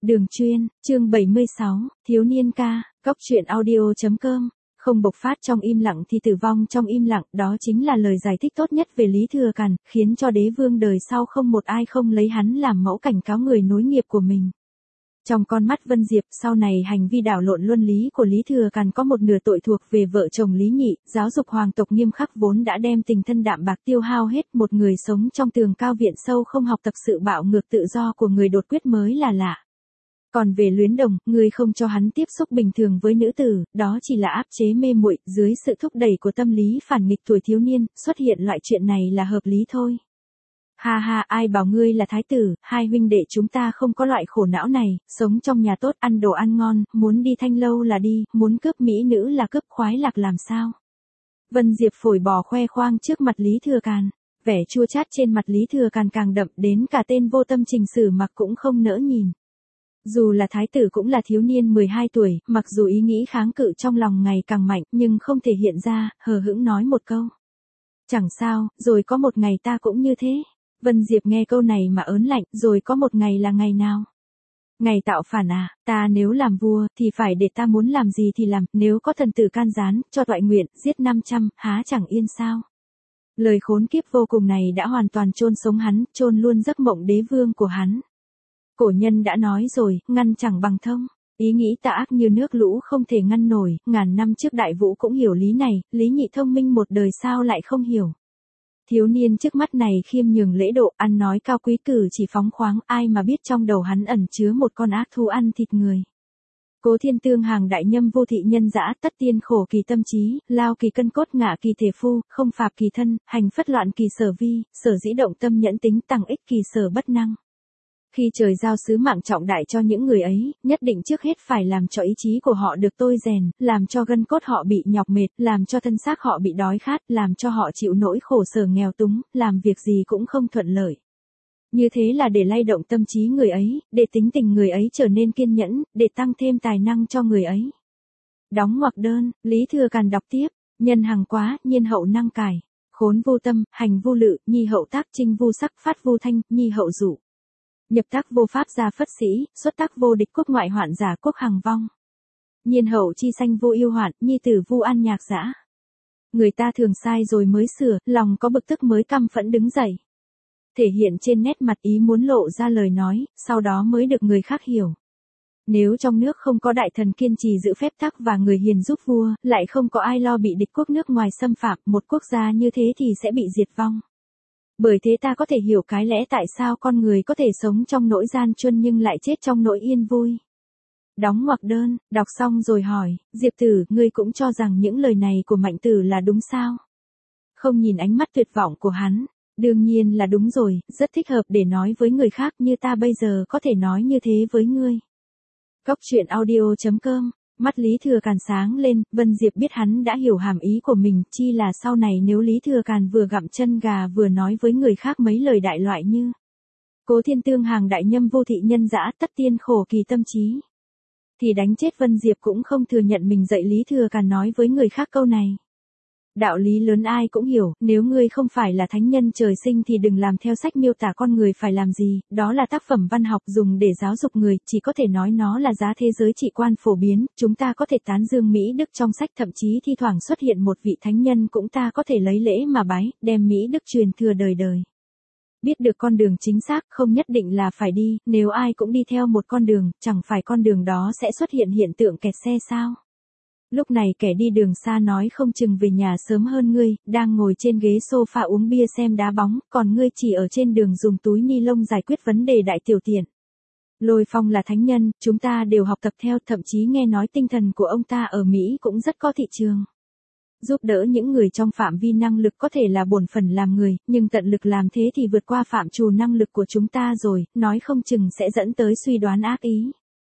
Đường chuyên, chương 76, thiếu niên ca, góc truyện audio.com. Không bộc phát trong im lặng thì tử vong trong im lặng, đó chính là lời giải thích tốt nhất về Lý Thừa Càn, khiến cho đế vương đời sau không một ai không lấy hắn làm mẫu cảnh cáo người nối nghiệp của mình. Trong con mắt Vân Diệp, sau này hành vi đảo lộn luân lý của Lý Thừa Càn có một nửa tội thuộc về vợ chồng Lý Nhị, giáo dục hoàng tộc nghiêm khắc vốn đã đem tình thân đạm bạc tiêu hao hết, một người sống trong tường cao viện sâu không học tập sự bạo ngược tự do của người đột quyết mới là lạ. Còn về Luyến Đồng, người không cho hắn tiếp xúc bình thường với nữ tử, đó chỉ là áp chế mê muội, dưới sự thúc đẩy của tâm lý phản nghịch tuổi thiếu niên, xuất hiện loại chuyện này là hợp lý thôi. Ha ha, ai bảo ngươi là thái tử, hai huynh đệ chúng ta không có loại khổ não này, sống trong nhà tốt, ăn đồ ăn ngon, muốn đi thanh lâu là đi, muốn cướp mỹ nữ là cướp, khoái lạc làm sao. Vân Diệp phổi bò khoe khoang trước mặt Lý Thừa Càn, vẻ chua chát trên mặt Lý Thừa Càn càng đậm, đến cả tên vô tâm Trình Sử Mặc cũng không nỡ nhìn. Dù là thái tử cũng là thiếu niên 12 tuổi, mặc dù ý nghĩ kháng cự trong lòng ngày càng mạnh, nhưng không thể hiện ra, hờ hững nói một câu. Chẳng sao, rồi có một ngày ta cũng như thế. Vân Diệp nghe câu này mà ớn lạnh, rồi có một ngày là ngày nào? Ngày tạo phản à, ta nếu làm vua, thì phải để ta muốn làm gì thì làm, nếu có thần tử can gián, cho toại nguyện, giết 500, há chẳng yên sao? Lời khốn kiếp vô cùng này đã hoàn toàn chôn sống hắn, chôn luôn giấc mộng đế vương của hắn. Cổ nhân đã nói rồi, ngăn chẳng bằng thông. Ý nghĩ tà ác như nước lũ không thể ngăn nổi, ngàn năm trước Đại Vũ cũng hiểu lý này, Lý Nhị thông minh một đời sao lại không hiểu. Thiếu niên trước mắt này khiêm nhường lễ độ, ăn nói cao quý, cử chỉ phóng khoáng, ai mà biết trong đầu hắn ẩn chứa một con ác thú ăn thịt người. Cố Thiên Tương hàng đại nhâm vô thị nhân dã, tất tiên khổ kỳ tâm trí, lao kỳ cân cốt ngạ kỳ thể phu, không phạp kỳ thân, hành phất loạn kỳ sở vi, sở dĩ động tâm nhẫn tính tăng ích kỳ sở bất năng. Khi trời giao sứ mạng trọng đại cho những người ấy, nhất định trước hết phải làm cho ý chí của họ được tôi rèn, làm cho gân cốt họ bị nhọc mệt, làm cho thân xác họ bị đói khát, làm cho họ chịu nỗi khổ sở nghèo túng, làm việc gì cũng không thuận lợi. Như thế là để lay động tâm trí người ấy, để tính tình người ấy trở nên kiên nhẫn, để tăng thêm tài năng cho người ấy. Đóng ngoặc đơn, Lý Thừa Càn đọc tiếp, nhân hằng quá, nhiên hậu năng cải, khốn vô tâm, hành vô lự, nhi hậu tác trinh vô sắc, phát vô thanh, nhi hậu dụ. Nhập tác vô pháp gia phất sĩ, xuất tác vô địch quốc ngoại hoạn giả quốc hằng vong. Nhiên hậu chi sanh vô yêu hoạn, nhi tử vu an nhạc dã. Người ta thường sai rồi mới sửa, lòng có bực tức mới căm phẫn đứng dậy. Thể hiện trên nét mặt ý muốn lộ ra lời nói, sau đó mới được người khác hiểu. Nếu trong nước không có đại thần kiên trì giữ phép tắc và người hiền giúp vua, lại không có ai lo bị địch quốc nước ngoài xâm phạm, một quốc gia như thế thì sẽ bị diệt vong. Bởi thế ta có thể hiểu cái lẽ tại sao con người có thể sống trong nỗi gian truân nhưng lại chết trong nỗi yên vui. Đóng ngoặc đơn, đọc xong rồi hỏi, Diệp tử, ngươi cũng cho rằng những lời này của Mạnh tử là đúng sao? Không nhìn ánh mắt tuyệt vọng của hắn, đương nhiên là đúng rồi, rất thích hợp để nói với người khác như ta bây giờ có thể nói như thế với ngươi. Góc truyện audio.com. Mắt Lý Thừa Càn sáng lên, Vân Diệp biết hắn đã hiểu hàm ý của mình, chi là sau này nếu Lý Thừa Càn vừa gặm chân gà vừa nói với người khác mấy lời đại loại như Cố Thiên Tương hàng đại nhâm vô thị nhân dã, tất tiên khổ kỳ tâm trí, thì đánh chết Vân Diệp cũng không thừa nhận mình dạy Lý Thừa Càn nói với người khác câu này. Đạo lý lớn ai cũng hiểu, nếu ngươi không phải là thánh nhân trời sinh thì đừng làm theo sách miêu tả con người phải làm gì, đó là tác phẩm văn học dùng để giáo dục người, chỉ có thể nói nó là giá thế giới trị quan phổ biến, chúng ta có thể tán dương Mỹ Đức trong sách, thậm chí thi thoảng xuất hiện một vị thánh nhân cũng ta có thể lấy lễ mà bái, đem Mỹ Đức truyền thừa đời đời. Biết được con đường chính xác không nhất định là phải đi, nếu ai cũng đi theo một con đường, chẳng phải con đường đó sẽ xuất hiện hiện tượng kẹt xe sao? Lúc này kẻ đi đường xa nói không chừng về nhà sớm hơn ngươi, đang ngồi trên ghế sofa uống bia xem đá bóng, còn ngươi chỉ ở trên đường dùng túi ni lông giải quyết vấn đề đại tiểu tiện. Lôi Phong là thánh nhân, chúng ta đều học tập theo, thậm chí nghe nói tinh thần của ông ta ở Mỹ cũng rất có thị trường. Giúp đỡ những người trong phạm vi năng lực có thể là bổn phận làm người, nhưng tận lực làm thế thì vượt qua phạm trù năng lực của chúng ta rồi, nói không chừng sẽ dẫn tới suy đoán ác ý.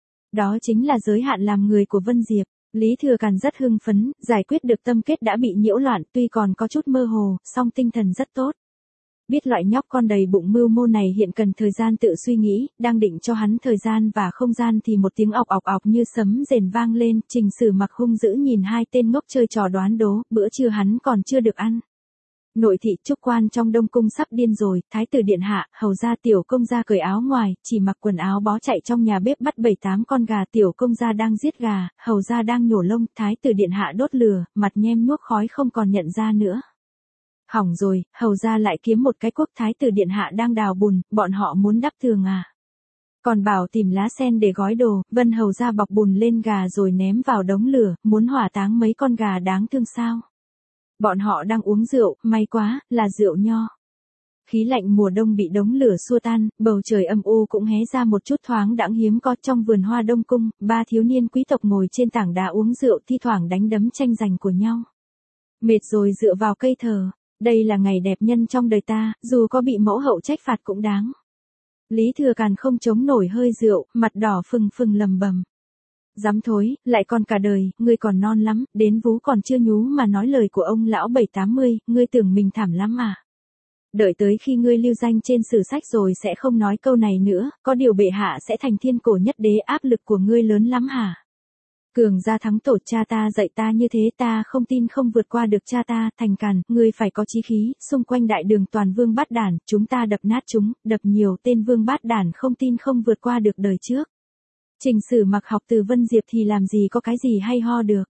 Đó chính là giới hạn làm người của Vân Diệp. Lý Thừa Càn rất hưng phấn, giải quyết được tâm kết đã bị nhiễu loạn, tuy còn có chút mơ hồ, song tinh thần rất tốt. Biết loại nhóc con đầy bụng mưu mô này hiện cần thời gian tự suy nghĩ, đang định cho hắn thời gian và không gian thì một tiếng ọc ọc ọc như sấm rền vang lên, Trình Sử Mặc hung dữ nhìn hai tên ngốc chơi trò đoán đố, bữa trưa hắn còn chưa được ăn. Nội thị trúc quan trong Đông cung sắp điên rồi, thái tử điện hạ, hầu gia tiểu công gia cởi áo ngoài, chỉ mặc quần áo bó chạy trong nhà bếp bắt 7-8 con gà, tiểu công gia đang giết gà, hầu gia đang nhổ lông, thái tử điện hạ đốt lửa, mặt nhem nhuốc khói không còn nhận ra nữa. Hỏng rồi, hầu gia lại kiếm một cái cuốc, thái tử điện hạ đang đào bùn, bọn họ muốn đắp tường à. Còn bảo tìm lá sen để gói đồ, Vân hầu gia bọc bùn lên gà rồi ném vào đống lửa, muốn hỏa táng mấy con gà đáng thương sao. Bọn họ đang uống rượu, may quá, là rượu nho. Khí lạnh mùa đông bị đống lửa xua tan, bầu trời âm u cũng hé ra một chút thoáng đãng hiếm có. Trong vườn hoa Đông cung, 3 thiếu niên quý tộc ngồi trên tảng đá uống rượu, thi thoảng đánh đấm tranh giành của nhau. Mệt rồi dựa vào cây thờ, đây là ngày đẹp nhân trong đời ta, dù có bị mẫu hậu trách phạt cũng đáng. Lý Thừa Càn không chống nổi hơi rượu, mặt đỏ phừng phừng lầm bầm. Dám thối, lại còn cả đời, ngươi còn non lắm, đến vú còn chưa nhú mà nói lời của ông lão 7-80, ngươi tưởng mình thảm lắm à. Đợi tới khi ngươi lưu danh trên sử sách rồi sẽ không nói câu này nữa, có điều bệ hạ sẽ thành thiên cổ nhất đế, áp lực của ngươi lớn lắm hả? Cường gia thắng tổ, cha ta dạy ta như thế, ta không tin không vượt qua được cha ta. Thành Càn, ngươi phải có chí khí, xung quanh đại đường toàn vương bát đản, chúng ta đập nát chúng, đập nhiều tên vương bát đản không tin không vượt qua được đời trước. Trình Sử Mặc học từ Vân Diệp thì làm gì có cái gì hay ho được.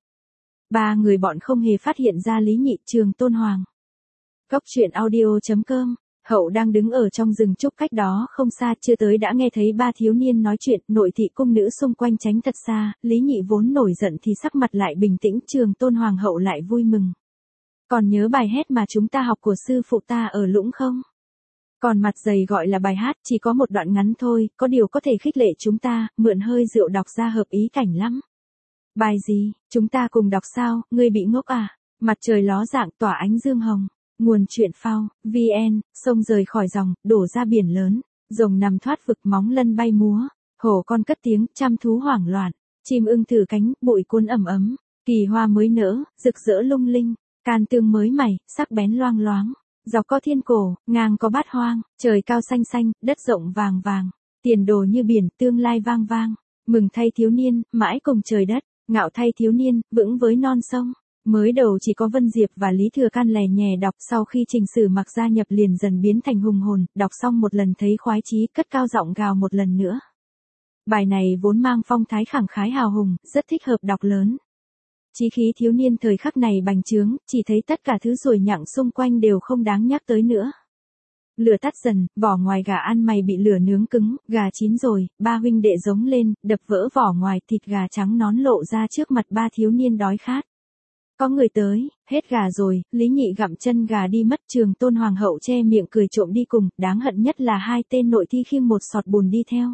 3 người bọn không hề phát hiện ra Lý Nhị, Trường Tôn Hoàng. Góc truyện audio.com. Hậu đang đứng ở trong rừng trúc cách đó không xa, chưa tới đã nghe thấy 3 thiếu niên nói chuyện, nội thị cung nữ xung quanh tránh thật xa, Lý Nhị vốn nổi giận thì sắc mặt lại bình tĩnh, Trường Tôn Hoàng hậu lại vui mừng. Còn nhớ bài hét mà chúng ta học của sư phụ ta ở Lũng không? Còn mặt dày gọi là bài hát, chỉ có một đoạn ngắn thôi, có điều có thể khích lệ chúng ta, mượn hơi rượu đọc ra hợp ý cảnh lắm. Bài gì, chúng ta cùng đọc sao, ngươi bị ngốc à? Mặt trời ló dạng tỏa ánh dương hồng. Nguồn truyện phao, VN, sông rời khỏi dòng, đổ ra biển lớn, rồng nằm thoát vực, móng lân bay múa, hổ con cất tiếng, trăm thú hoảng loạn, chim ưng thử cánh, bụi cuốn ẩm ấm, kỳ hoa mới nở, rực rỡ lung linh, can tương mới mày, sắc bén loang loáng, dọc có thiên cổ, ngang có bát hoang, trời cao xanh xanh, đất rộng vàng vàng, tiền đồ như biển, tương lai vang vang, mừng thay thiếu niên, mãi cùng trời đất, ngạo thay thiếu niên, vững với non sông. Mới đầu chỉ có Vân Diệp và Lý Thừa Can lè nhè đọc, sau khi Trình Sử Mặc gia nhập liền dần biến thành hùng hồn, đọc xong một lần thấy khoái chí, cất cao giọng gào một lần nữa. Bài này vốn mang phong thái khẳng khái hào hùng, rất thích hợp đọc lớn. Chí khí thiếu niên thời khắc này bành trướng, chỉ thấy tất cả thứ ruồi nhặng xung quanh đều không đáng nhắc tới nữa. Lửa tắt dần, vỏ ngoài gà ăn mày bị lửa nướng cứng, gà chín rồi, 3 huynh đệ giống lên, đập vỡ vỏ ngoài, thịt gà trắng nón lộ ra trước mặt 3 thiếu niên đói khát. Có người tới, hết gà rồi, Lý Nhị gặm chân gà đi mất, Trường Tôn Hoàng hậu che miệng cười trộm đi cùng, đáng hận nhất là 2 tên nội thi khiêng một sọt bùn đi theo.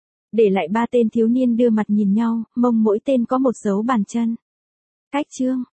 Để lại 3 tên thiếu niên đưa mặt nhìn nhau, mông mỗi tên có một dấu bàn chân. Cách chương.